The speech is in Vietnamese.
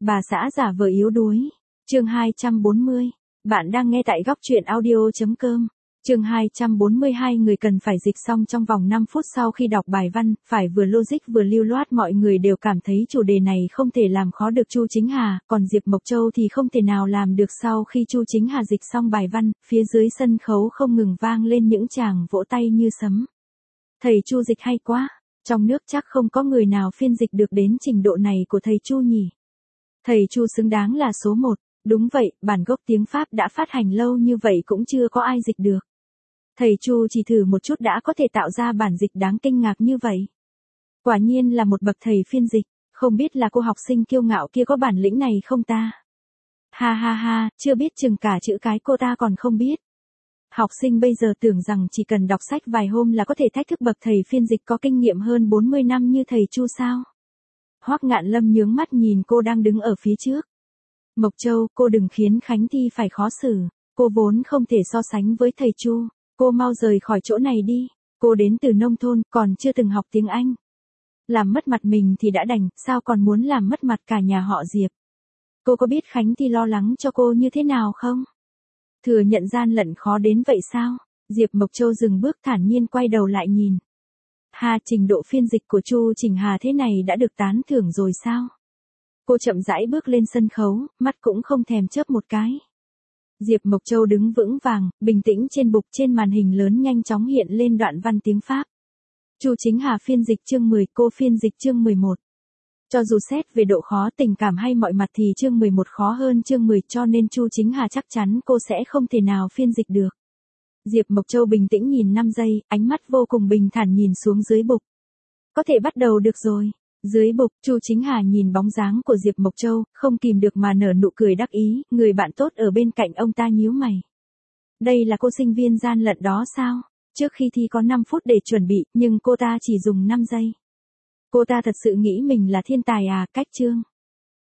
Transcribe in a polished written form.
Bà xã giả vờ yếu đuối. Chương 240. Bạn đang nghe tại góc truyện audio.com. Chương 242. Người cần phải dịch xong trong vòng 5 phút sau khi đọc bài văn, phải vừa logic vừa lưu loát. Mọi người đều cảm thấy chủ đề này không thể làm khó được Chu Chính Hà, còn Diệp Mộc Châu thì không thể nào làm được. Sau khi Chu Chính Hà dịch xong bài văn, phía dưới sân khấu không ngừng vang lên những tràng vỗ tay như sấm. Thầy Chu dịch hay quá, trong nước chắc không có người nào phiên dịch được đến trình độ này của thầy Chu nhỉ. Thầy Chu xứng đáng là số 1. Đúng vậy, bản gốc tiếng Pháp đã phát hành lâu như vậy cũng chưa có ai dịch được. Thầy Chu chỉ thử một chút đã có thể tạo ra bản dịch đáng kinh ngạc như vậy. Quả nhiên là một bậc thầy phiên dịch, không biết là cô học sinh kiêu ngạo kia có bản lĩnh này không ta? Ha ha ha, chưa biết chừng cả chữ cái cô ta còn không biết. Học sinh bây giờ tưởng rằng chỉ cần đọc sách vài hôm là có thể thách thức bậc thầy phiên dịch có kinh nghiệm hơn 40 năm như thầy Chu sao? Hoắc Ngạn Lâm nhướng mắt nhìn cô đang đứng ở phía trước. Mộc Châu, cô đừng khiến Khánh Thi phải khó xử, cô vốn không thể so sánh với thầy Chu, cô mau rời khỏi chỗ này đi, cô đến từ nông thôn, còn chưa từng học tiếng Anh. Làm mất mặt mình thì đã đành, sao còn muốn làm mất mặt cả nhà họ Diệp. Cô có biết Khánh Thi lo lắng cho cô như thế nào không? Thừa nhận gian lận khó đến vậy sao? Diệp Mộc Châu dừng bước thản nhiên quay đầu lại nhìn. Ha, trình độ phiên dịch của Chu Trình Hà thế này đã được tán thưởng rồi sao? Cô chậm rãi bước lên sân khấu, mắt cũng không thèm chớp một cái. Diệp Mộc Châu đứng vững vàng, bình tĩnh trên bục. Trên màn hình lớn nhanh chóng hiện lên đoạn văn tiếng Pháp. Chu Chính Hà phiên dịch chương 10, cô phiên dịch chương 11. Cho dù xét về độ khó tình cảm hay mọi mặt thì chương 11 khó hơn chương 10, cho nên Chu Chính Hà chắc chắn cô sẽ không thể nào phiên dịch được. Diệp Mộc Châu bình tĩnh nhìn 5 giây, ánh mắt vô cùng bình thản nhìn xuống dưới bục. Có thể bắt đầu được rồi. Dưới bục, Chu Chính Hà nhìn bóng dáng của Diệp Mộc Châu, không kìm được mà nở nụ cười đắc ý. Người bạn tốt ở bên cạnh ông ta nhíu mày. Đây là cô sinh viên gian lận đó sao? Trước khi thi có 5 phút để chuẩn bị, nhưng cô ta chỉ dùng 5 giây. Cô ta thật sự nghĩ mình là thiên tài à? Cách chương.